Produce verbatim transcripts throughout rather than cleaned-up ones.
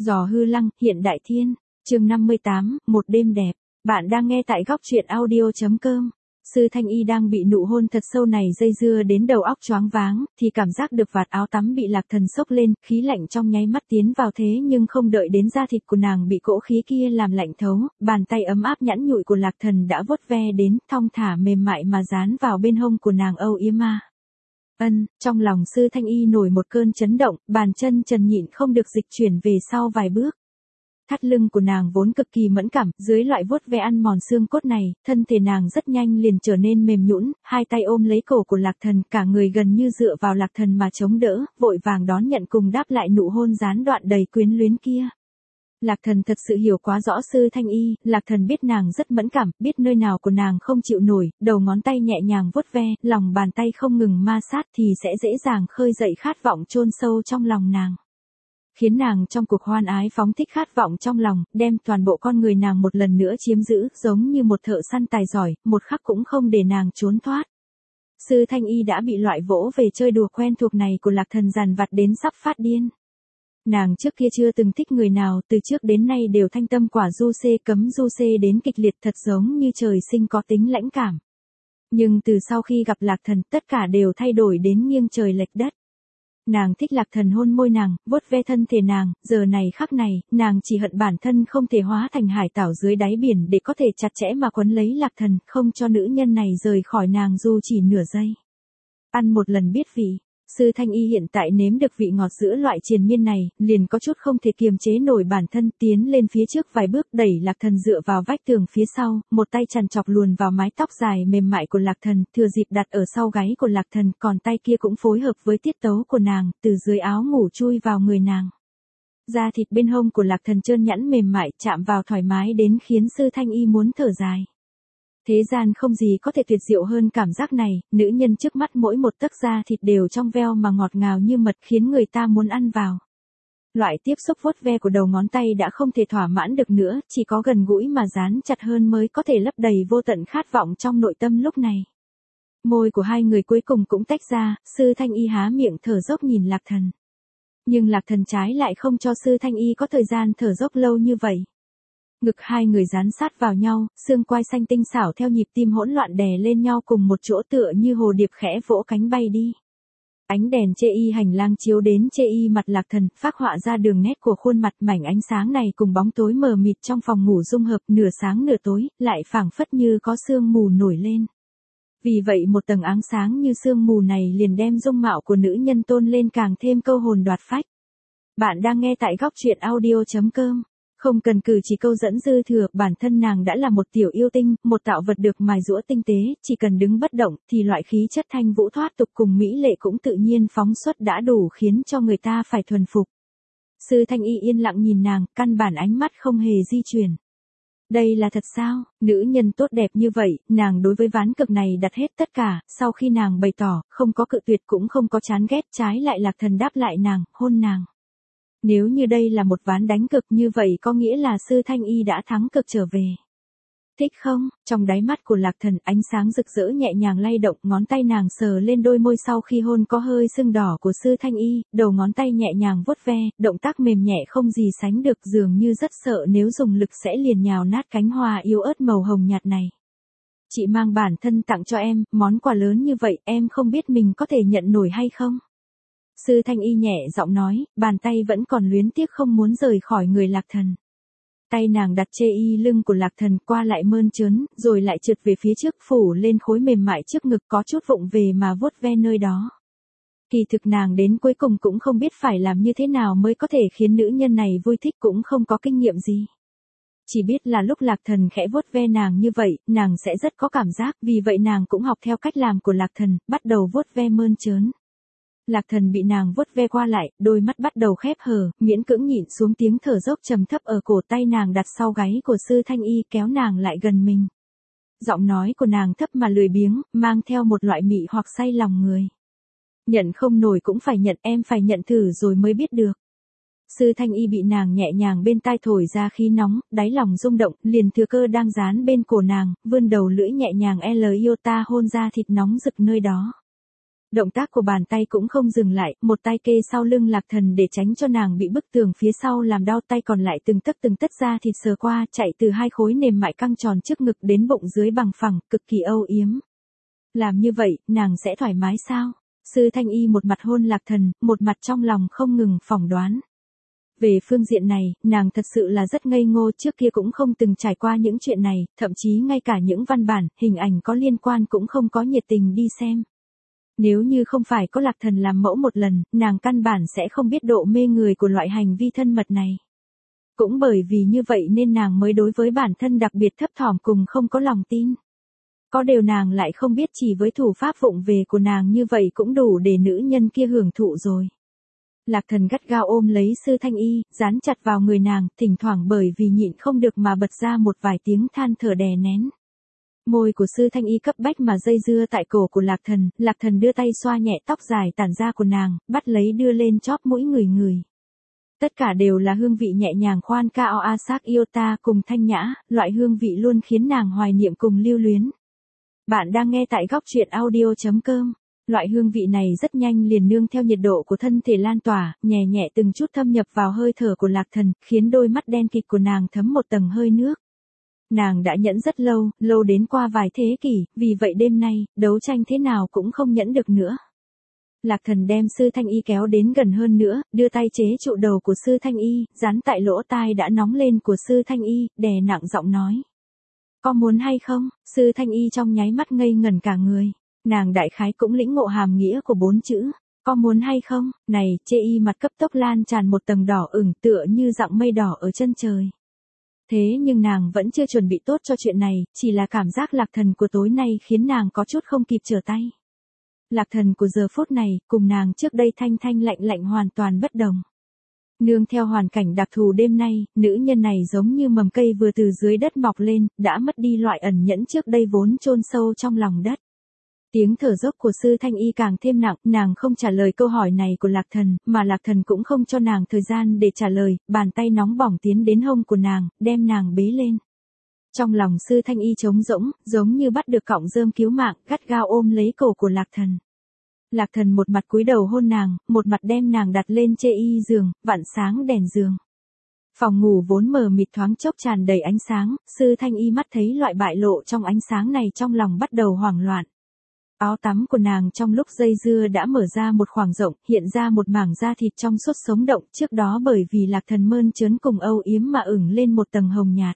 Giò hư lăng, hiện đại thiên, chương năm mươi tám, một đêm đẹp. Bạn đang nghe tại góc truyện audio.com. Sư Thanh Y đang bị nụ hôn thật sâu này dây dưa đến đầu óc choáng váng, thì cảm giác được vạt áo tắm bị Lạc Thần xốc lên, khí lạnh trong nháy mắt tiến vào thế nhưng không đợi đến da thịt của nàng bị cỗ khí kia làm lạnh thấu, bàn tay ấm áp nhẵn nhụi của Lạc Thần đã vuốt ve đến, thong thả mềm mại mà dán vào bên hông của nàng âu yếm a. Ân, trong lòng Sư Thanh Y nổi một cơn chấn động, bàn chân trần nhịn không được dịch chuyển về sau vài bước. Thắt lưng của nàng vốn cực kỳ mẫn cảm, dưới loại vuốt ve ăn mòn xương cốt này, thân thể nàng rất nhanh liền trở nên mềm nhũn, hai tay ôm lấy cổ của Lạc Thần, cả người gần như dựa vào Lạc Thần mà chống đỡ, vội vàng đón nhận cùng đáp lại nụ hôn gián đoạn đầy quyến luyến kia. Lạc Thần thật sự hiểu quá rõ Sư Thanh Y, Lạc Thần biết nàng rất mẫn cảm, biết nơi nào của nàng không chịu nổi, đầu ngón tay nhẹ nhàng vuốt ve, lòng bàn tay không ngừng ma sát thì sẽ dễ dàng khơi dậy khát vọng chôn sâu trong lòng nàng. Khiến nàng trong cuộc hoan ái phóng thích khát vọng trong lòng, đem toàn bộ con người nàng một lần nữa chiếm giữ, giống như một thợ săn tài giỏi, một khắc cũng không để nàng trốn thoát. Sư Thanh Y đã bị loại vỗ về chơi đùa quen thuộc này của Lạc Thần dằn vặt đến sắp phát điên. Nàng trước kia chưa từng thích người nào, từ trước đến nay đều thanh tâm quả du xê cấm du xê đến kịch liệt, thật giống như trời sinh có tính lãnh cảm. Nhưng từ sau khi gặp Lạc Thần, tất cả đều thay đổi đến nghiêng trời lệch đất. Nàng thích Lạc Thần hôn môi nàng, vuốt ve thân thể nàng, giờ này khắc này, nàng chỉ hận bản thân không thể hóa thành hải tảo dưới đáy biển để có thể chặt chẽ mà quấn lấy Lạc Thần, không cho nữ nhân này rời khỏi nàng dù chỉ nửa giây. Ăn một lần biết vị. Sư Thanh Y hiện tại nếm được vị ngọt giữa loại triền miên này, liền có chút không thể kiềm chế nổi bản thân, tiến lên phía trước vài bước đẩy Lạc Thần dựa vào vách tường phía sau, một tay chằn chọc luồn vào mái tóc dài mềm mại của Lạc Thần, thừa dịp đặt ở sau gáy của Lạc Thần, còn tay kia cũng phối hợp với tiết tấu của nàng, từ dưới áo ngủ chui vào người nàng. Da thịt bên hông của Lạc Thần trơn nhẵn mềm mại, chạm vào thoải mái đến khiến Sư Thanh Y muốn thở dài. Thế gian không gì có thể tuyệt diệu hơn cảm giác này, nữ nhân trước mắt mỗi một tấc da thịt đều trong veo mà ngọt ngào như mật khiến người ta muốn ăn vào. Loại tiếp xúc vuốt ve của đầu ngón tay đã không thể thỏa mãn được nữa, chỉ có gần gũi mà dán chặt hơn mới có thể lấp đầy vô tận khát vọng trong nội tâm lúc này. Môi của hai người cuối cùng cũng tách ra, Sư Thanh Y há miệng thở dốc nhìn Lạc Thần. Nhưng Lạc Thần trái lại không cho Sư Thanh Y có thời gian thở dốc lâu như vậy. Ngực hai người dán sát vào nhau, xương quai xanh tinh xảo theo nhịp tim hỗn loạn đè lên nhau cùng một chỗ tựa như hồ điệp khẽ vỗ cánh bay đi. Ánh đèn chê y hành lang chiếu đến chê y mặt Lạc Thần, phác họa ra đường nét của khuôn mặt, mảnh ánh sáng này cùng bóng tối mờ mịt trong phòng ngủ dung hợp, nửa sáng nửa tối, lại phảng phất như có sương mù nổi lên. Vì vậy một tầng áng sáng như sương mù này liền đem dung mạo của nữ nhân tôn lên càng thêm câu hồn đoạt phách. Bạn đang nghe tại góc truyện audio.com. Không cần cử chỉ câu dẫn dư thừa, bản thân nàng đã là một tiểu yêu tinh, một tạo vật được mài giũa tinh tế, chỉ cần đứng bất động, thì loại khí chất thanh vũ thoát tục cùng mỹ lệ cũng tự nhiên phóng xuất đã đủ khiến cho người ta phải thuần phục. Sư Thanh Y yên lặng nhìn nàng, căn bản ánh mắt không hề di chuyển. Đây là thật sao, nữ nhân tốt đẹp như vậy, nàng đối với ván cực này đặt hết tất cả, sau khi nàng bày tỏ, không có cự tuyệt cũng không có chán ghét, trái lại Lạc Thần đáp lại nàng, hôn nàng. Nếu như đây là một ván đánh cực như vậy có nghĩa là Sư Thanh Y đã thắng cực trở về. Thích không? Trong đáy mắt của Lạc Thần ánh sáng rực rỡ nhẹ nhàng lay động, ngón tay nàng sờ lên đôi môi sau khi hôn có hơi sưng đỏ của Sư Thanh Y, đầu ngón tay nhẹ nhàng vuốt ve, động tác mềm nhẹ không gì sánh được, dường như rất sợ nếu dùng lực sẽ liền nhào nát cánh hoa yếu ớt màu hồng nhạt này. Chị mang bản thân tặng cho em, món quà lớn như vậy, em không biết mình có thể nhận nổi hay không? Sư Thanh Y nhẹ giọng nói, bàn tay vẫn còn luyến tiếc không muốn rời khỏi người Lạc Thần. Tay nàng đặt chê y lưng của Lạc Thần qua lại mơn trớn, rồi lại trượt về phía trước phủ lên khối mềm mại trước ngực có chút vụng về mà vuốt ve nơi đó. Kỳ thực nàng đến cuối cùng cũng không biết phải làm như thế nào mới có thể khiến nữ nhân này vui thích, cũng không có kinh nghiệm gì. Chỉ biết là lúc Lạc Thần khẽ vuốt ve nàng như vậy, nàng sẽ rất có cảm giác, vì vậy nàng cũng học theo cách làm của Lạc Thần, bắt đầu vuốt ve mơn trớn. Lạc Thần bị nàng vuốt ve qua lại, đôi mắt bắt đầu khép hờ, miễn cưỡng nhịn xuống tiếng thở dốc trầm thấp ở cổ, tay nàng đặt sau gáy của Sư Thanh Y kéo nàng lại gần mình. Giọng nói của nàng thấp mà lười biếng, mang theo một loại mị hoặc say lòng người. Nhận không nổi cũng phải nhận, em phải nhận thử rồi mới biết được. Sư Thanh Y bị nàng nhẹ nhàng bên tai thổi ra khí nóng, đáy lòng rung động, liền thừa cơ đang dán bên cổ nàng, vươn đầu lưỡi nhẹ nhàng L iota hôn ra thịt nóng rực nơi đó. Động tác của bàn tay cũng không dừng lại, một tay kê sau lưng Lạc Thần để tránh cho nàng bị bức tường phía sau làm đau, tay còn lại từng tấc từng tấc da thịt sờ qua, chạy từ hai khối mềm mại căng tròn trước ngực đến bụng dưới bằng phẳng, cực kỳ âu yếm. Làm như vậy, nàng sẽ thoải mái sao? Sư Thanh Y một mặt hôn Lạc Thần, một mặt trong lòng không ngừng phỏng đoán. Về phương diện này, nàng thật sự là rất ngây ngô, trước kia cũng không từng trải qua những chuyện này, thậm chí ngay cả những văn bản, hình ảnh có liên quan cũng không có nhiệt tình đi xem. Nếu như không phải có Lạc Thần làm mẫu một lần, nàng căn bản sẽ không biết độ mê người của loại hành vi thân mật này. Cũng bởi vì như vậy nên nàng mới đối với bản thân đặc biệt thấp thỏm cùng không có lòng tin. Có điều nàng lại không biết chỉ với thủ pháp vụng về của nàng như vậy cũng đủ để nữ nhân kia hưởng thụ rồi. Lạc Thần gắt gao ôm lấy Sư Thanh Y, dán chặt vào người nàng, thỉnh thoảng bởi vì nhịn không được mà bật ra một vài tiếng than thở đè nén. Môi của Sư Thanh Y cấp bách mà dây dưa tại cổ của Lạc Thần, Lạc Thần đưa tay xoa nhẹ tóc dài tản ra của nàng, bắt lấy đưa lên chóp mũi người người. Tất cả đều là hương vị nhẹ nhàng khoan cao asak iota cùng thanh nhã, loại hương vị luôn khiến nàng hoài niệm cùng lưu luyến. Bạn đang nghe tại góc truyện audio chấm com. Loại hương vị này rất nhanh liền nương theo nhiệt độ của thân thể lan tỏa, nhẹ nhẹ từng chút thâm nhập vào hơi thở của Lạc Thần, khiến đôi mắt đen kịt của nàng thấm một tầng hơi nước. Nàng đã nhẫn rất lâu, lâu đến qua vài thế kỷ, vì vậy đêm nay, đấu tranh thế nào cũng không nhẫn được nữa. Lạc Thần đem Sư Thanh Y kéo đến gần hơn nữa, đưa tay chế trụ đầu của Sư Thanh Y, dán tại lỗ tai đã nóng lên của Sư Thanh Y, đè nặng giọng nói. Có muốn hay không? Sư Thanh Y trong nháy mắt ngây ngẩn cả người. Nàng đại khái cũng lĩnh ngộ hàm nghĩa của bốn chữ. Có muốn hay không? Này, chê y mặt cấp tốc lan tràn một tầng đỏ ửng tựa như dạng mây đỏ ở chân trời. Thế nhưng nàng vẫn chưa chuẩn bị tốt cho chuyện này, chỉ là cảm giác Lạc Thần của tối nay khiến nàng có chút không kịp trở tay. Lạc Thần của giờ phút này, cùng nàng trước đây thanh thanh lạnh lạnh hoàn toàn bất đồng. Nương theo hoàn cảnh đặc thù đêm nay, nữ nhân này giống như mầm cây vừa từ dưới đất mọc lên, đã mất đi loại ẩn nhẫn trước đây vốn chôn sâu trong lòng đất. Tiếng thở dốc của Sư Thanh Y càng thêm nặng, nàng không trả lời câu hỏi này của Lạc Thần, mà Lạc Thần cũng không cho nàng thời gian để trả lời, bàn tay nóng bỏng tiến đến hông của nàng, đem nàng bế lên. Trong lòng Sư Thanh Y trống rỗng, giống như bắt được cọng rơm cứu mạng, gắt gao ôm lấy cổ của Lạc Thần. Lạc Thần một mặt cúi đầu hôn nàng, một mặt đem nàng đặt lên chê y giường, vặn sáng đèn giường. Phòng ngủ vốn mờ mịt thoáng chốc tràn đầy ánh sáng, Sư Thanh Y mắt thấy loại bại lộ trong ánh sáng này trong lòng bắt đầu hoảng loạn. Áo tắm của nàng trong lúc dây dưa đã mở ra một khoảng rộng, hiện ra một mảng da thịt trong suốt sống động, trước đó bởi vì Lạc Thần mơn trớn cùng âu yếm mà ửng lên một tầng hồng nhạt.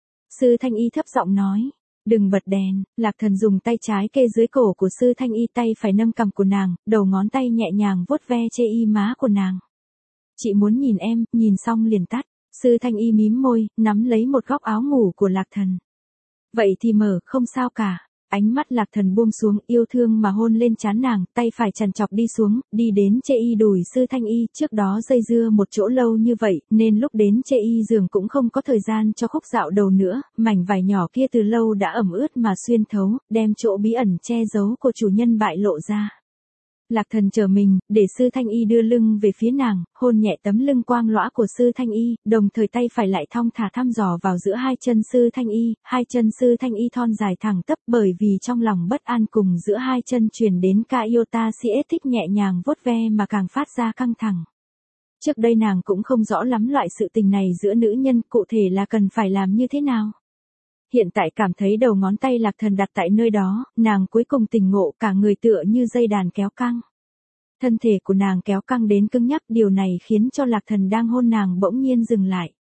Sư Thanh Y thấp giọng nói, đừng bật đèn. Lạc Thần dùng tay trái kê dưới cổ của Sư Thanh Y, tay phải nâng cằm của nàng, đầu ngón tay nhẹ nhàng vuốt ve chê y má của nàng. Chị muốn nhìn em, nhìn xong liền tắt. Sư Thanh Y mím môi, nắm lấy một góc áo ngủ của Lạc Thần. Vậy thì mở, không sao cả. Ánh mắt Lạc Thần buông xuống, yêu thương mà hôn lên trán nàng, tay phải chằn chọc đi xuống, đi đến chê y đùi Sư Thanh Y, trước đó dây dưa một chỗ lâu như vậy, nên lúc đến chê y giường cũng không có thời gian cho khúc dạo đầu nữa, mảnh vải nhỏ kia từ lâu đã ẩm ướt mà xuyên thấu, đem chỗ bí ẩn che giấu của chủ nhân bại lộ ra. Lạc Thần chờ mình, để Sư Thanh Y đưa lưng về phía nàng, hôn nhẹ tấm lưng quang lõa của Sư Thanh Y, đồng thời tay phải lại thong thả thăm dò vào giữa hai chân Sư Thanh Y, hai chân Sư Thanh Y thon dài thẳng tắp bởi vì trong lòng bất an cùng giữa hai chân truyền đến ca iota si thích nhẹ nhàng vuốt ve mà càng phát ra căng thẳng. Trước đây nàng cũng không rõ lắm loại sự tình này giữa nữ nhân cụ thể là cần phải làm như thế nào. Hiện tại cảm thấy đầu ngón tay Lạc Thần đặt tại nơi đó, nàng cuối cùng tỉnh ngộ, cả người tựa như dây đàn kéo căng. Thân thể của nàng kéo căng đến cứng nhắc, điều này khiến cho Lạc Thần đang hôn nàng bỗng nhiên dừng lại.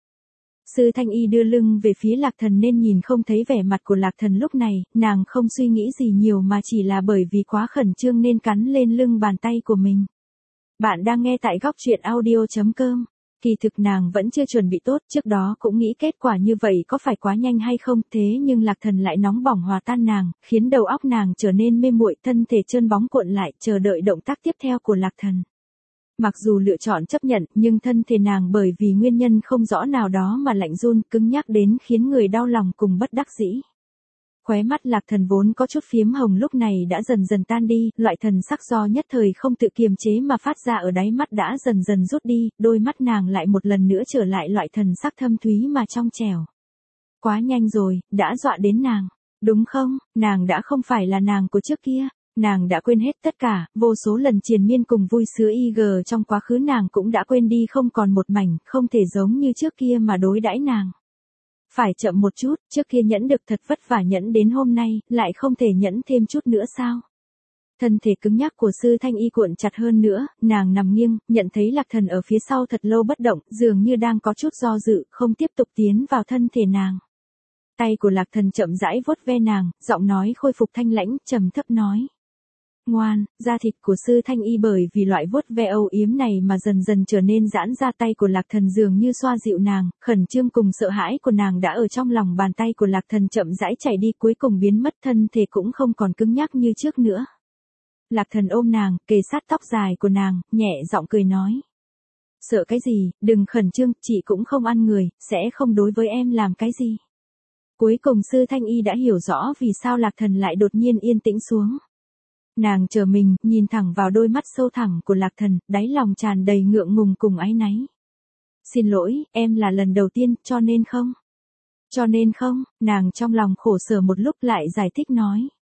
Sư Thanh Y đưa lưng về phía Lạc Thần nên nhìn không thấy vẻ mặt của Lạc Thần lúc này, nàng không suy nghĩ gì nhiều mà chỉ là bởi vì quá khẩn trương nên cắn lên lưng bàn tay của mình. Bạn đang nghe tại góc truyện audio chấm com. Kỳ thực nàng vẫn chưa chuẩn bị tốt, trước đó cũng nghĩ kết quả như vậy có phải quá nhanh hay không, thế nhưng Lạc Thần lại nóng bỏng hòa tan nàng, khiến đầu óc nàng trở nên mê muội, thân thể trơn bóng cuộn lại, chờ đợi động tác tiếp theo của Lạc Thần. Mặc dù lựa chọn chấp nhận, nhưng thân thể nàng bởi vì nguyên nhân không rõ nào đó mà lạnh run, cứng nhắc đến khiến người đau lòng cùng bất đắc dĩ. Khóe mắt Lạc Thần vốn có chút phiếm hồng lúc này đã dần dần tan đi, loại thần sắc do nhất thời không tự kiềm chế mà phát ra ở đáy mắt đã dần dần rút đi, đôi mắt nàng lại một lần nữa trở lại loại thần sắc thâm thúy mà trong trẻo. Quá nhanh rồi, đã dọa đến nàng, đúng không? Nàng đã không phải là nàng của trước kia, Nàng đã quên hết tất cả, vô số lần triền miên cùng vui sướng y gờ trong quá khứ nàng cũng đã quên đi không còn một mảnh, không thể giống như trước kia mà đối đãi nàng. Phải chậm một chút, trước kia nhẫn được thật vất vả nhẫn đến hôm nay, lại không thể nhẫn thêm chút nữa sao? Thân thể cứng nhắc của Sư Thanh Y cuộn chặt hơn nữa, nàng nằm nghiêng, nhận thấy Lạc Thần ở phía sau thật lâu bất động, dường như đang có chút do dự, không tiếp tục tiến vào thân thể nàng. Tay của Lạc Thần chậm rãi vuốt ve nàng, giọng nói khôi phục thanh lãnh, trầm thấp nói. Ngoan, da thịt của Sư Thanh Y bởi vì loại vuốt ve âu yếm này mà dần dần trở nên giãn ra, tay của Lạc Thần dường như xoa dịu nàng, khẩn trương cùng sợ hãi của nàng đã ở trong lòng bàn tay của Lạc Thần chậm rãi chảy đi, cuối cùng biến mất, thân thể cũng không còn cứng nhắc như trước nữa. Lạc Thần ôm nàng, kề sát tóc dài của nàng, nhẹ giọng cười nói. Sợ cái gì, đừng khẩn trương, chị cũng không ăn người, sẽ không đối với em làm cái gì. Cuối cùng Sư Thanh Y đã hiểu rõ vì sao Lạc Thần lại đột nhiên yên tĩnh xuống. Nàng chờ mình, nhìn thẳng vào đôi mắt sâu thẳm của Lạc Thần, đáy lòng tràn đầy ngượng ngùng cùng áy náy. Xin lỗi, em là lần đầu tiên, cho nên không. Cho nên không, nàng trong lòng khổ sở một lúc lại giải thích nói.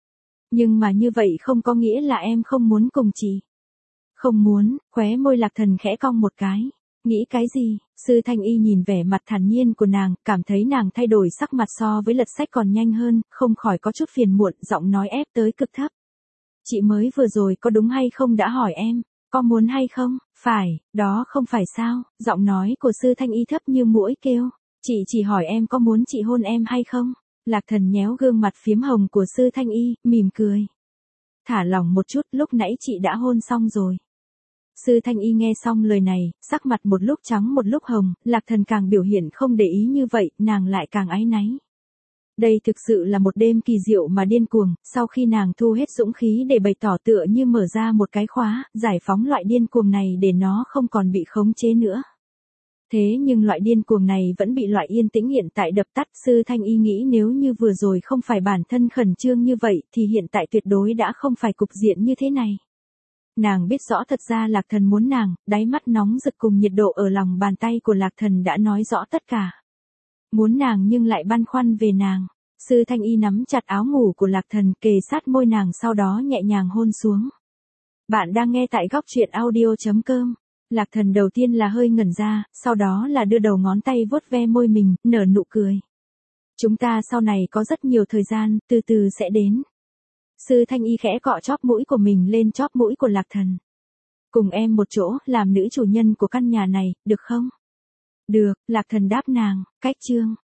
Nhưng mà như vậy không có nghĩa là em không muốn cùng chị. Không muốn, khóe môi Lạc Thần khẽ cong một cái. Nghĩ cái gì? Sư Thanh Y nhìn vẻ mặt thản nhiên của nàng, cảm thấy nàng thay đổi sắc mặt so với lật sách còn nhanh hơn, không khỏi có chút phiền muộn, giọng nói ép tới cực thấp. Chị mới vừa rồi có đúng hay không đã hỏi em, có muốn hay không? Phải, đó không phải sao? Giọng nói của Sư Thanh Y thấp như muỗi kêu. Chị chỉ hỏi em có muốn chị hôn em hay không? Lạc Thần nhéo gương mặt phiếm hồng của Sư Thanh Y, mỉm cười. Thả lỏng một chút, lúc nãy chị đã hôn xong rồi. Sư Thanh Y nghe xong lời này, sắc mặt một lúc trắng một lúc hồng, Lạc Thần càng biểu hiện không để ý như vậy, nàng lại càng áy náy. Đây thực sự là một đêm kỳ diệu mà điên cuồng, sau khi nàng thu hết dũng khí để bày tỏ tựa như mở ra một cái khóa, giải phóng loại điên cuồng này để nó không còn bị khống chế nữa. Thế nhưng loại điên cuồng này vẫn bị loại yên tĩnh hiện tại đập tắt. Sư Thanh Y nghĩ nếu như vừa rồi không phải bản thân khẩn trương như vậy thì hiện tại tuyệt đối đã không phải cục diện như thế này. Nàng biết rõ thật ra Lạc Thần muốn nàng, đáy mắt nóng rực cùng nhiệt độ ở lòng bàn tay của Lạc Thần đã nói rõ tất cả. Muốn nàng nhưng lại băn khoăn về nàng. Sư Thanh Y nắm chặt áo ngủ của Lạc Thần, kề sát môi nàng, sau đó nhẹ nhàng hôn xuống. Bạn đang nghe tại góc truyện audio chấm com. Lạc Thần đầu tiên là hơi ngẩn ra, sau đó là đưa đầu ngón tay vuốt ve môi mình, nở nụ cười. Chúng ta sau này có rất nhiều thời gian, từ từ sẽ đến. Sư Thanh Y khẽ cọ chóp mũi của mình lên chóp mũi của Lạc Thần. Cùng em một chỗ, làm nữ chủ nhân của căn nhà này, được không? Được, Lạc Thần đáp nàng, cách chương.